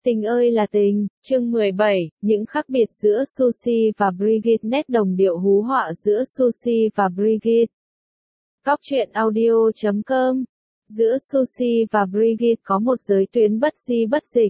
Tình ơi là tình, chương 17, những khác biệt giữa Suzy và Brigitte, nét đồng điệu hú họa giữa Suzy và Brigitte. Góc truyện audio.com. Giữa Suzy và Brigitte có một giới tuyến bất di bất dịch.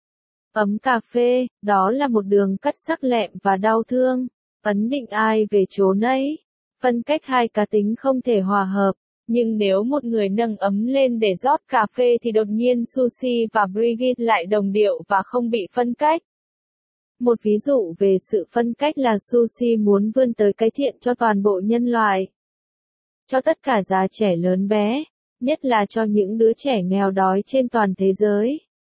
Ấm cà phê, đó là một đường cắt sắc lẹm và đau thương. Ấn định ai về chốn ấy. Phân cách hai cá tính không thể hòa hợp. Nhưng nếu một người nâng ấm lên để rót cà phê thì đột nhiên Suzy và Brigitte lại đồng điệu và không bị phân cách. Một ví dụ về sự phân cách là Suzy muốn vươn tới cái thiện cho toàn bộ nhân loại. Cho tất cả già trẻ lớn bé, nhất là cho những đứa trẻ nghèo đói trên toàn thế giới.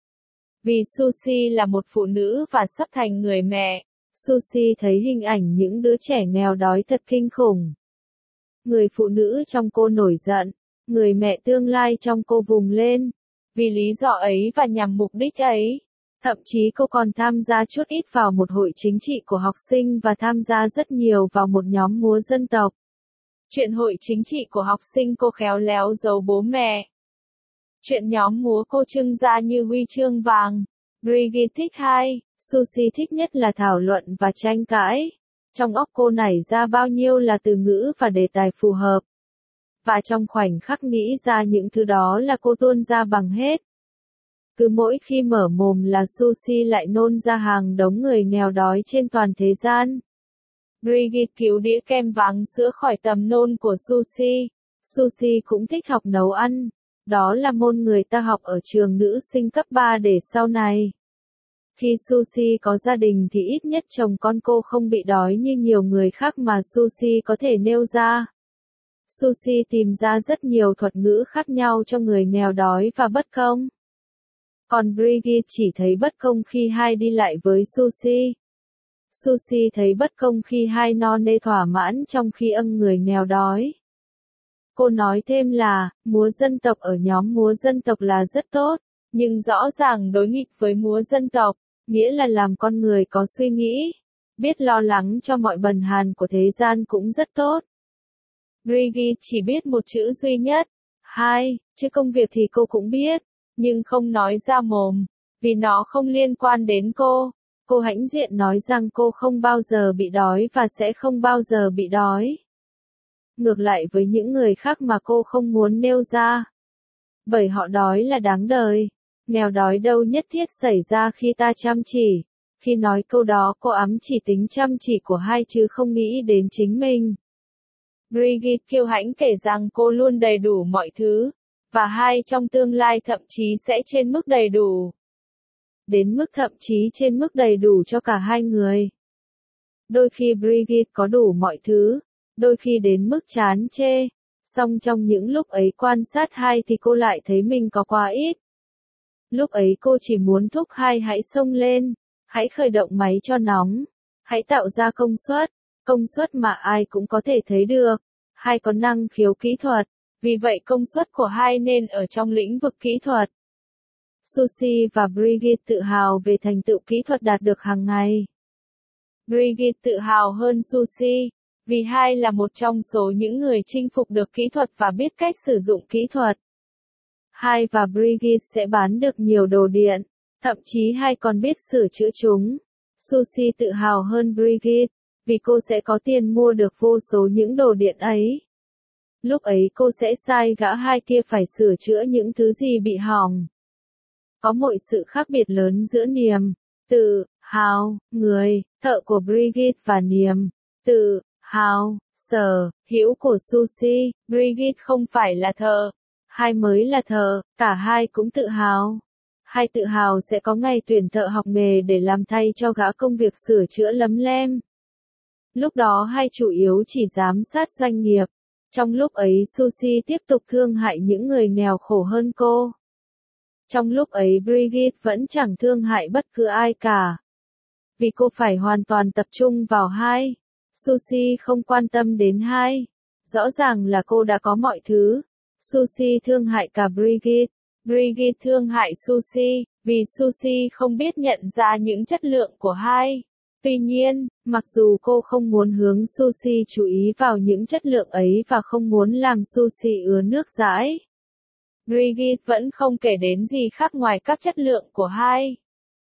Vì Suzy là một phụ nữ và sắp thành người mẹ, Suzy thấy hình ảnh những đứa trẻ nghèo đói thật kinh khủng. Người phụ nữ trong cô nổi giận, người mẹ tương lai trong cô vùng lên. Vì lý do ấy và nhằm mục đích ấy, thậm chí cô còn tham gia chút ít vào một hội chính trị của học sinh và tham gia rất nhiều vào một nhóm múa dân tộc. Chuyện hội chính trị của học sinh cô khéo léo giấu bố mẹ. Chuyện nhóm múa cô trưng ra như huy chương vàng. Brigitte thích hai, Suzy thích nhất là thảo luận và tranh cãi. Trong óc cô nảy ra bao nhiêu là từ ngữ và đề tài phù hợp. Và trong khoảnh khắc nghĩ ra những thứ đó là cô tuôn ra bằng hết. Cứ mỗi khi mở mồm là Suzy lại nôn ra hàng đống người nghèo đói trên toàn thế gian. Brigitte cứu đĩa kem vàng sữa khỏi tầm nôn của Suzy. Suzy cũng thích học nấu ăn. Đó là môn người ta học ở trường nữ sinh cấp 3 để sau này. Khi Suzy có gia đình thì ít nhất chồng con cô không bị đói như nhiều người khác mà Suzy có thể nêu ra. Suzy tìm ra rất nhiều thuật ngữ khác nhau cho người nghèo đói và bất công. Còn Brigitte chỉ thấy bất công khi hai đi lại với Suzy. Suzy thấy bất công khi hai no nê thỏa mãn trong khi người nghèo đói. Cô nói thêm là, múa dân tộc ở nhóm múa dân tộc là rất tốt, nhưng rõ ràng đối nghịch với múa dân tộc, nghĩa là làm con người có suy nghĩ, biết lo lắng cho mọi bần hàn của thế gian cũng rất tốt. Brigitte chỉ biết một chữ duy nhất, hai, chứ công việc thì cô cũng biết, nhưng không nói ra mồm, vì nó không liên quan đến cô. Cô hãnh diện nói rằng cô không bao giờ bị đói và sẽ không bao giờ bị đói. Ngược lại với những người khác mà cô không muốn nêu ra. Bởi họ đói là đáng đời. Nghèo đói đâu nhất thiết xảy ra khi ta chăm chỉ. Khi nói câu đó cô ám chỉ tính chăm chỉ của hai chứ không nghĩ đến chính mình. Brigitte kiêu hãnh kể rằng cô luôn đầy đủ mọi thứ. Và hai trong tương lai thậm chí sẽ trên mức đầy đủ. Đến mức thậm chí trên mức đầy đủ cho cả hai người. Đôi khi Brigitte có đủ mọi thứ. Đôi khi đến mức chán chê. Song trong những lúc ấy quan sát hai thì cô lại thấy mình có quá ít. Lúc ấy cô chỉ muốn thúc hai hãy xông lên. Hãy khởi động máy cho nóng. Hãy tạo ra công suất mà ai cũng có thể thấy được. Hai có năng khiếu kỹ thuật. Vì vậy công suất của hai nên ở trong lĩnh vực kỹ thuật. Suzy và Brigitte tự hào về thành tựu kỹ thuật đạt được hàng ngày. Brigitte tự hào hơn Suzy. Vì hai là một trong số những người chinh phục được kỹ thuật và biết cách sử dụng kỹ thuật. Hai và Brigitte sẽ bán được nhiều đồ điện, thậm chí hai còn biết sửa chữa chúng. Suzy tự hào hơn Brigitte, vì cô sẽ có tiền mua được vô số những đồ điện ấy. Lúc ấy cô sẽ sai gã hai kia phải sửa chữa những thứ gì bị hỏng. Có mọi sự khác biệt lớn giữa niềm, tự hào, người, thợ của Brigitte và niềm, tự hào, sở hữu của Suzy. Brigitte không phải là thợ, hai mới là thợ, cả hai cũng tự hào. Hai tự hào sẽ có ngày tuyển thợ học nghề để làm thay cho gã công việc sửa chữa lấm lem. Lúc đó hai chủ yếu chỉ giám sát doanh nghiệp. Trong lúc ấy Suzy tiếp tục thương hại những người nghèo khổ hơn cô. Trong lúc ấy Brigitte vẫn chẳng thương hại bất cứ ai cả. Vì cô phải hoàn toàn tập trung vào hai. Suzy không quan tâm đến hai. Rõ ràng là cô đã có mọi thứ. Suzy thương hại cả Brigitte. Brigitte thương hại Suzy, vì Suzy không biết nhận ra những chất lượng của hai. Tuy nhiên, mặc dù cô không muốn hướng Suzy chú ý vào những chất lượng ấy và không muốn làm Suzy ứa nước dãi, Brigitte vẫn không kể đến gì khác ngoài các chất lượng của hai.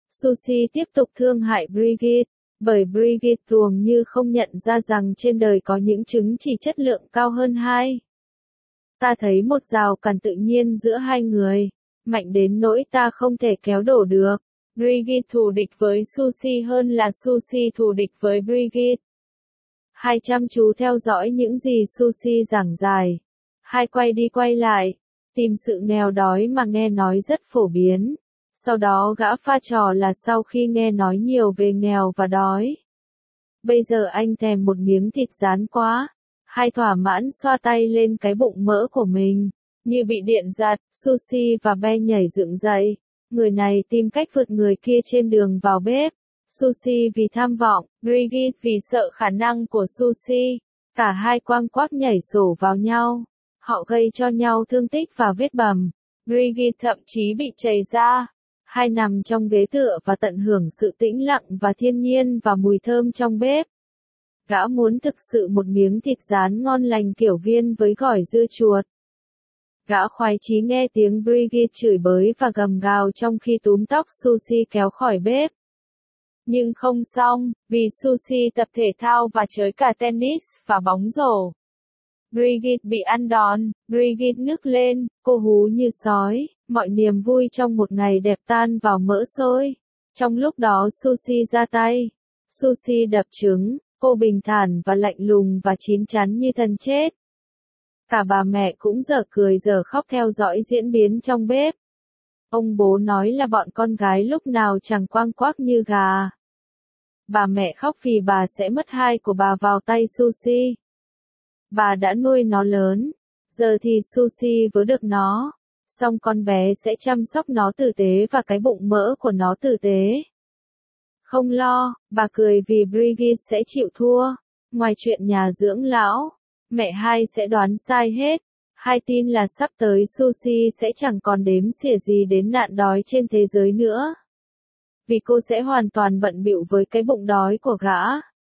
Sushi tiếp tục thương hại Brigitte, bởi Brigitte tuồng như không nhận ra rằng trên đời có những chứng chỉ chất lượng cao hơn hai. Ta thấy một rào cản tự nhiên giữa hai người, mạnh đến nỗi ta không thể kéo đổ được. Brigitte thù địch với Sushi hơn là Sushi thù địch với Brigitte. Hai chăm chú theo dõi những gì Sushi giảng giải. Hai quay đi quay lại, tìm sự nghèo đói mà nghe nói rất phổ biến. Sau đó gã pha trò là sau khi nghe nói nhiều về nghèo và đói. Bây giờ anh thèm một miếng thịt rán quá. Hai thỏa mãn xoa tay lên cái bụng mỡ của mình. Như bị điện giật, Sushi và Be nhảy dựng dậy. Người này tìm cách vượt người kia trên đường vào bếp. Sushi vì tham vọng, Brigitte vì sợ khả năng của Sushi. Cả hai quăng quác nhảy sổ vào nhau. Họ gây cho nhau thương tích và vết bầm. Brigitte thậm chí bị chảy ra. Hai nằm trong ghế tựa và tận hưởng sự tĩnh lặng và thiên nhiên và mùi thơm trong bếp. Gã muốn thực sự một miếng thịt rán ngon lành kiểu viên với gỏi dưa chuột. Gã khoái chí nghe tiếng Brigitte chửi bới và gầm gào trong khi túm tóc Sushi kéo khỏi bếp. Nhưng không xong, vì Sushi tập thể thao và chơi cả tennis và bóng rổ. Brigitte bị ăn đòn, Brigitte nức lên, cô hú như sói, mọi niềm vui trong một ngày đẹp tan vào mỡ xôi. Trong lúc đó Sushi ra tay. Sushi đập trứng, cô bình thản và lạnh lùng và chín chắn như thần chết. Cả bà mẹ cũng dở cười dở khóc theo dõi diễn biến trong bếp. Ông bố nói là bọn con gái lúc nào chẳng quang quác như gà. Bà mẹ khóc vì bà sẽ mất hai của bà vào tay Sushi. Bà đã nuôi nó lớn, giờ thì Sushi vớ được nó. Xong con bé sẽ chăm sóc nó tử tế và cái bụng mỡ của nó tử tế. Không lo, bà cười vì Brigitte sẽ chịu thua. Ngoài chuyện nhà dưỡng lão, mẹ hai sẽ đoán sai hết. Hai tin là sắp tới Sushi sẽ chẳng còn đếm xỉa gì đến nạn đói trên thế giới nữa. Vì cô sẽ hoàn toàn bận bịu với cái bụng đói của gã.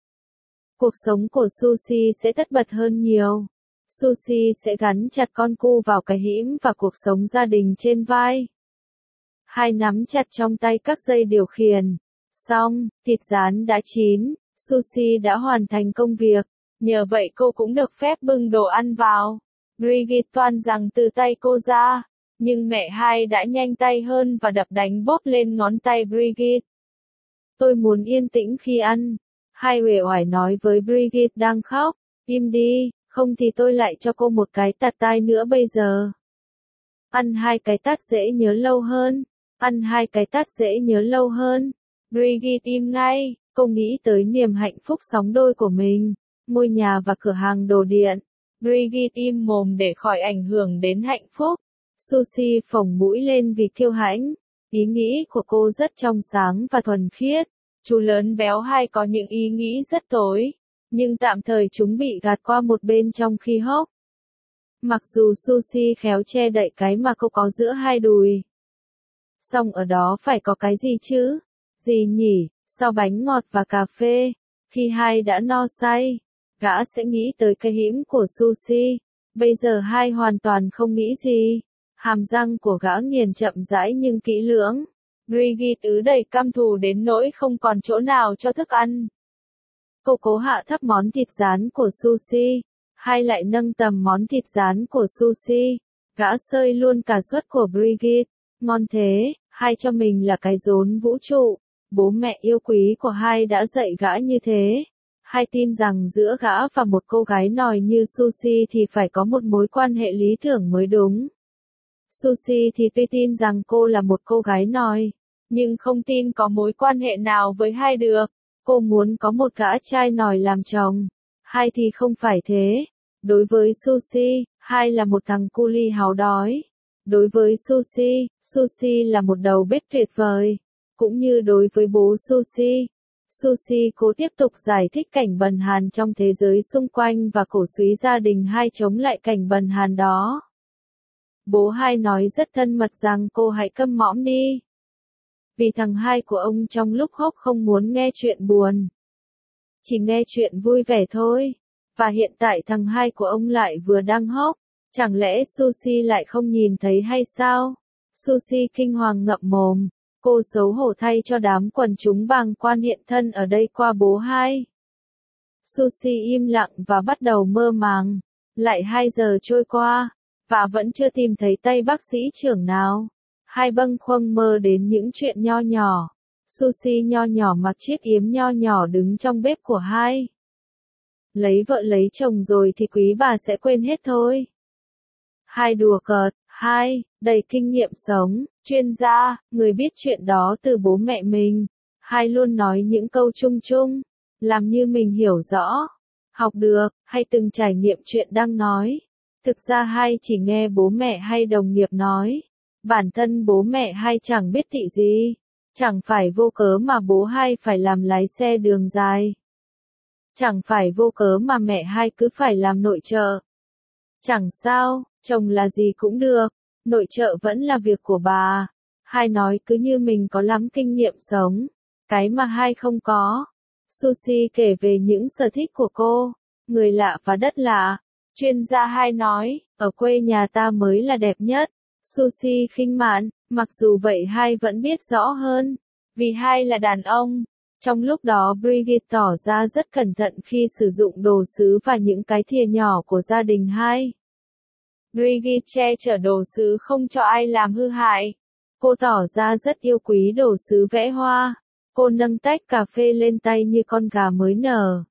Cuộc sống của Sushi sẽ tất bật hơn nhiều. Sushi sẽ gắn chặt con cu vào cái hĩm và cuộc sống gia đình trên vai. Hai nắm chặt trong tay các dây điều khiển. Xong, thịt rán đã chín, Sushi đã hoàn thành công việc. Nhờ vậy cô cũng được phép bưng đồ ăn vào. Brigitte toan rằng từ tay cô ra, nhưng mẹ hai đã nhanh tay hơn và đập đánh bóp lên ngón tay Brigitte. Tôi muốn yên tĩnh khi ăn. Hai uể oải nói với Brigitte đang khóc. Im đi, không thì tôi lại cho cô một cái tát tai nữa bây giờ. Ăn hai cái tát dễ nhớ lâu hơn. Ăn hai cái tát dễ nhớ lâu hơn. Brigitte im ngay, cô nghĩ tới niềm hạnh phúc sóng đôi của mình, ngôi nhà và cửa hàng đồ điện. Brigitte im mồm để khỏi ảnh hưởng đến hạnh phúc. Sushi phồng mũi lên vì kiêu hãnh. Ý nghĩ của cô rất trong sáng và thuần khiết. Chú lớn béo hai có những ý nghĩ rất tối, nhưng tạm thời chúng bị gạt qua một bên trong khi hốc. Mặc dù Sushi khéo che đậy cái mà cô có giữa hai đùi. Song ở đó phải có cái gì chứ? Gì nhỉ? Sau bánh ngọt và cà phê, khi hai đã no say, gã sẽ nghĩ tới cái hĩm của Sushi. Bây giờ hai hoàn toàn không nghĩ gì. Hàm răng của gã nghiền chậm rãi nhưng kỹ lưỡng. Brigitte ứ đầy căm thù đến nỗi không còn chỗ nào cho thức ăn. Cô cố hạ thấp món thịt rán của Sushi. Hai lại nâng tầm món thịt rán của Sushi. Gã sơi luôn cả suất của Brigitte. Ngon thế, hai cho mình là cái rốn vũ trụ. Bố mẹ yêu quý của hai đã dạy gã như thế. Hai tin rằng giữa gã và một cô gái nòi như Sushi thì phải có một mối quan hệ lý tưởng mới đúng. Sushi thì tuy tin rằng cô là một cô gái nòi, nhưng không tin có mối quan hệ nào với hai được. Cô muốn có một gã trai nòi làm chồng. Hai thì không phải thế. Đối với Sushi, hai là một thằng cu li háo đói. Đối với Sushi, Sushi là một đầu bếp tuyệt vời. Cũng như đối với bố Sushi. Sushi cố tiếp tục giải thích cảnh bần hàn trong thế giới xung quanh và cổ súy gia đình hai chống lại cảnh bần hàn đó. Bố hai nói rất thân mật rằng cô hãy câm mõm đi. Vì thằng hai của ông trong lúc hốc không muốn nghe chuyện buồn. Chỉ nghe chuyện vui vẻ thôi. Và hiện tại thằng hai của ông lại vừa đang hốc. Chẳng lẽ Sushi lại không nhìn thấy hay sao? Sushi kinh hoàng ngậm mồm. Cô xấu hổ thay cho đám quần chúng bàng quan hiện thân ở đây qua bố hai. Suzy im lặng và bắt đầu mơ màng. Lại 2 giờ trôi qua, và vẫn chưa tìm thấy tay bác sĩ trưởng nào. Hai bâng khuâng mơ đến những chuyện nho nhỏ. Suzy nho nhỏ mặc chiếc yếm nho nhỏ đứng trong bếp của hai. Lấy vợ lấy chồng rồi thì quý bà sẽ quên hết thôi. Hai đùa cợt, hai, đầy kinh nghiệm sống, chuyên gia, người biết chuyện đó từ bố mẹ mình. Hai luôn nói những câu chung chung, làm như mình hiểu rõ, học được, hay từng trải nghiệm chuyện đang nói. Thực ra hai chỉ nghe bố mẹ hay đồng nghiệp nói. Bản thân bố mẹ hai chẳng biết thị gì. Chẳng phải vô cớ mà bố hai phải làm lái xe đường dài. Chẳng phải vô cớ mà mẹ hai cứ phải làm nội trợ. Chẳng sao, chồng là gì cũng được, nội trợ vẫn là việc của bà. Hai nói cứ như mình có lắm kinh nghiệm sống, cái mà hai không có. Suzy kể về những sở thích của cô, người lạ và đất lạ. Chuyên gia hai nói, ở quê nhà ta mới là đẹp nhất. Suzy khinh mạn, mặc dù vậy hai vẫn biết rõ hơn, vì hai là đàn ông. Trong lúc đó Brigitte tỏ ra rất cẩn thận khi sử dụng đồ sứ và những cái thìa nhỏ của gia đình hai. Brigitte che chở đồ sứ không cho ai làm hư hại. Cô tỏ ra rất yêu quý đồ sứ vẽ hoa. Cô nâng tách cà phê lên tay như con gà mới nở.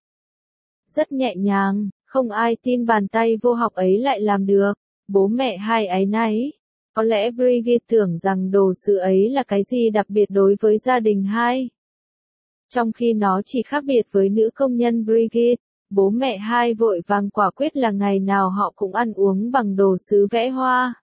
Rất nhẹ nhàng, không ai tin bàn tay vô học ấy lại làm được. Bố mẹ hai áy náy. Có lẽ Brigitte tưởng rằng đồ sứ ấy là cái gì đặc biệt đối với gia đình hai. Trong khi nó chỉ khác biệt với nữ công nhân Brigitte, bố mẹ hai vội vàng quả quyết là ngày nào họ cũng ăn uống bằng đồ sứ vẽ hoa.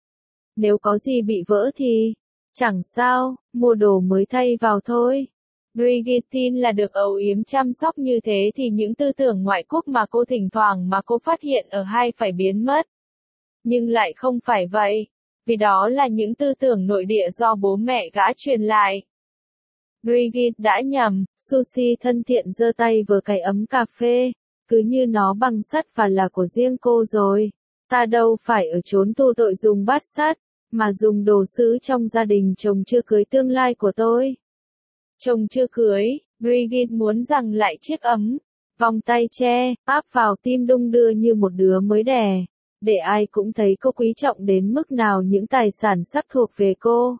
Nếu có gì bị vỡ thì, chẳng sao, mua đồ mới thay vào thôi. Brigitte tin là được âu yếm chăm sóc như thế thì những tư tưởng ngoại quốc mà cô thỉnh thoảng mà cô phát hiện ở hai phải biến mất. Nhưng lại không phải vậy, vì đó là những tư tưởng nội địa do bố mẹ gã truyền lại. Brigitte đã nhầm, Suzy thân thiện giơ tay vừa cái ấm cà phê, cứ như nó bằng sắt và là của riêng cô rồi. Ta đâu phải ở chốn tu tội dùng bát sắt, mà dùng đồ sứ trong gia đình chồng chưa cưới tương lai của tôi. Chồng chưa cưới, Brigitte muốn giằng lại chiếc ấm, vòng tay che, áp vào tim đung đưa như một đứa mới đẻ, để ai cũng thấy cô quý trọng đến mức nào những tài sản sắp thuộc về cô.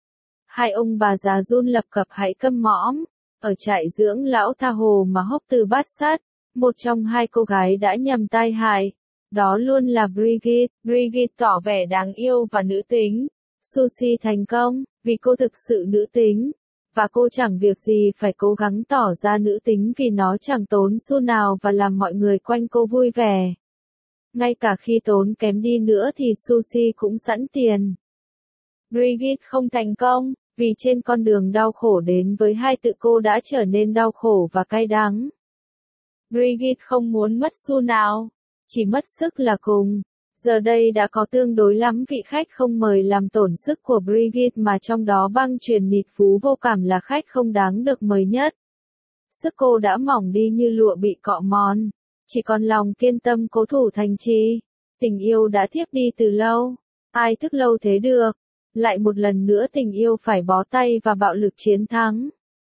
Hai ông bà già run lập cập hãy câm mõm, ở trại dưỡng lão tha hồ mà hốc từ bát sắt, một trong hai cô gái đã nhầm tai hại. Đó luôn là Brigitte. Brigitte tỏ vẻ đáng yêu và nữ tính. Suzy thành công, vì cô thực sự nữ tính. Và cô chẳng việc gì phải cố gắng tỏ ra nữ tính vì nó chẳng tốn xu nào và làm mọi người quanh cô vui vẻ. Ngay cả khi tốn kém đi nữa thì Suzy cũng sẵn tiền. Brigitte không thành công, vì trên con đường đau khổ đến với hai tự cô đã trở nên đau khổ và cay đắng. Brigitte không muốn mất xu nào, chỉ mất sức là cùng. Giờ đây đã có tương đối lắm vị khách không mời làm tổn sức của Brigitte mà trong đó băng truyền nịt phú vô cảm là khách không đáng được mời nhất. Sức cô đã mỏng đi như lụa bị cọ mòn, chỉ còn lòng kiên tâm cố thủ thành trì. Tình yêu đã thiếp đi từ lâu, ai thức lâu thế được. Lại một lần nữa tình yêu phải bó tay và bạo lực chiến thắng.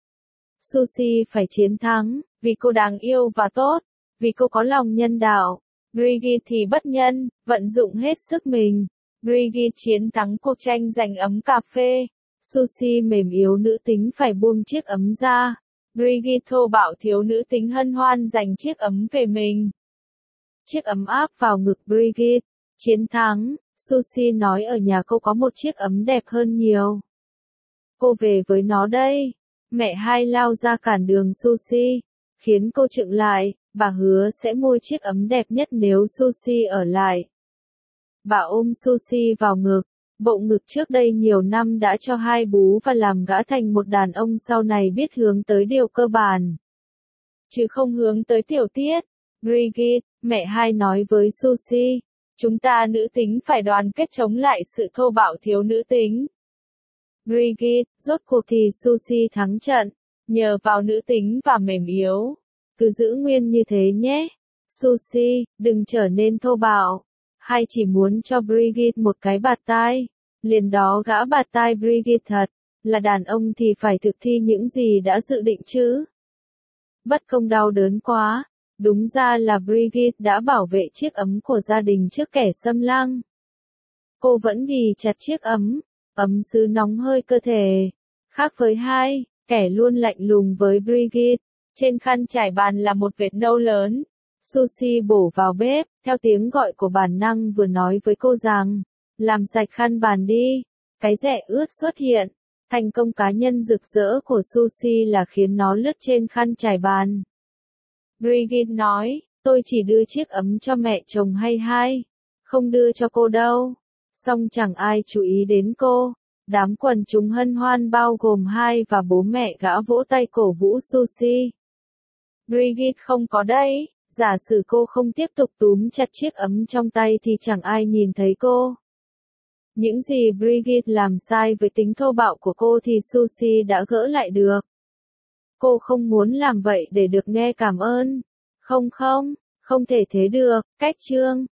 Suzy phải chiến thắng, vì cô đáng yêu và tốt, vì cô có lòng nhân đạo. Brigitte thì bất nhân, vận dụng hết sức mình. Brigitte chiến thắng cuộc tranh giành ấm cà phê. Suzy mềm yếu nữ tính phải buông chiếc ấm ra. Brigitte thô bạo thiếu nữ tính hân hoan giành chiếc ấm về mình. Chiếc ấm áp vào ngực Brigitte. Chiến thắng, Suzy nói ở nhà cô có một chiếc ấm đẹp hơn nhiều. Cô về với nó đây. Mẹ hai lao ra cản đường Suzy, khiến cô chững lại. Bà hứa sẽ mua chiếc ấm đẹp nhất nếu Suzy ở lại. Bà ôm Suzy vào ngực. Bộ ngực trước đây nhiều năm đã cho hai bú và làm gã thành một đàn ông sau này biết hướng tới điều cơ bản, chứ không hướng tới tiểu tiết. Brigitte, mẹ hai nói với Suzy, chúng ta nữ tính phải đoàn kết chống lại sự thô bạo thiếu nữ tính. Brigitte, rốt cuộc thì Suzy thắng trận, nhờ vào nữ tính và mềm yếu. Cứ giữ nguyên như thế nhé. Suzy, đừng trở nên thô bạo. Hai chỉ muốn cho Brigitte một cái bạt tai. Liền đó gã bạt tai Brigitte thật. Là đàn ông thì phải thực thi những gì đã dự định chứ. Bất công đau đớn quá. Đúng ra là Brigitte đã bảo vệ chiếc ấm của gia đình trước kẻ xâm lăng. Cô vẫn ghì chặt chiếc ấm giữ nóng hơi cơ thể. Khác với hai, kẻ luôn lạnh lùng với Brigitte. Trên khăn trải bàn là một vệt nâu lớn. Suzy bổ vào bếp, theo tiếng gọi của bản năng vừa nói với cô rằng, làm sạch khăn bàn đi. Cái rẻ ướt xuất hiện. Thành công cá nhân rực rỡ của Suzy là khiến nó lướt trên khăn trải bàn. Brigitte nói, tôi chỉ đưa chiếc ấm cho mẹ chồng hay hai, không đưa cho cô đâu. Song chẳng ai chú ý đến cô. Đám quần chúng hân hoan bao gồm hai và bố mẹ gã vỗ tay cổ vũ Suzy. Brigitte không có đây, giả sử cô không tiếp tục túm chặt chiếc ấm trong tay thì chẳng ai nhìn thấy cô. Những gì Brigitte làm sai với tính thô bạo của cô thì Suzy đã gỡ lại được. Cô không muốn làm vậy để được nghe cảm ơn. Không, không thể thế được. Cách chương